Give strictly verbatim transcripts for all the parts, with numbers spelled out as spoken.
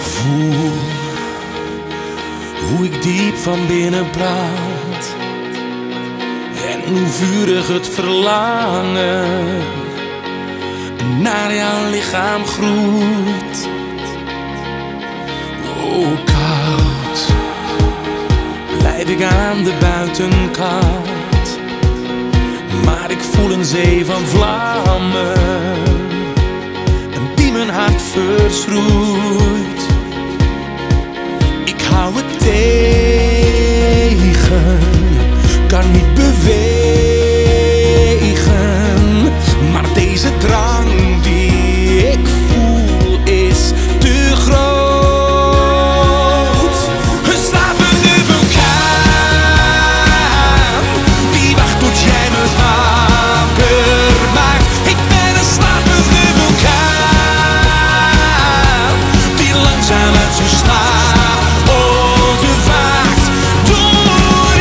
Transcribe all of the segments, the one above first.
Voel hoe ik diep van binnen brand en hoe vurig het verlangen naar jouw lichaam groeit. Oh, koud blijf ik aan de buitenkant, maar ik voel een zee van vlammen die mijn hart verschroeit. Ik hou het tegen, kan niet bewegen, maar deze drang die ik voel is te groot. Een slapende vulkaan die wacht tot jij me wakker maakt. Ik ben een slapende vulkaan die langzaam uit zijn slaap ontwaakt door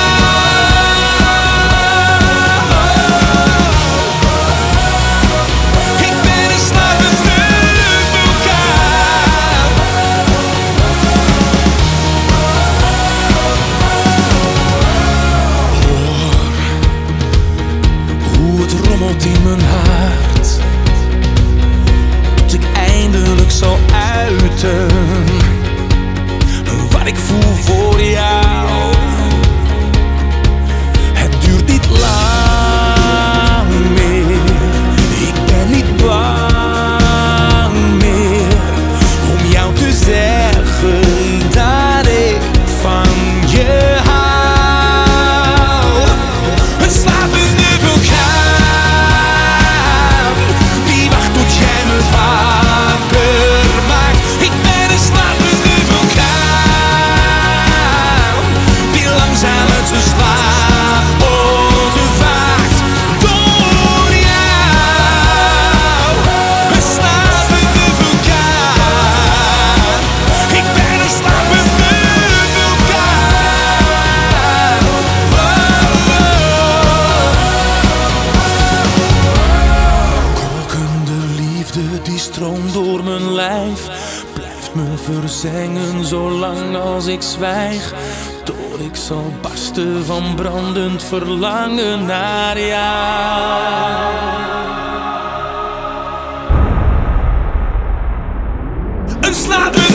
jou. Ik ben een slapende vulkaan. Hoor hoe het rommelt in mijn hart, tot ik eindelijk zal uiten wat ik voel voor jou. Het duurt niet lang meer, ik ben niet bang meer om jou te zeggen dat ik van je hou. Een slapende vulkaan die wacht tot jij me wakker maakt. Ik ben een slapende vulkaan die langzaam uit zijn slaap ontwaakt door jou. Een slapende vulkaan. Ik ben een slapende vulkaan. Oh, oh. Kokende liefde die stroomt door mijn lijf, blijft me verzengen zolang als ik zwijg, tot ik zal barsten van brandend verlangen naar jou. Een slapende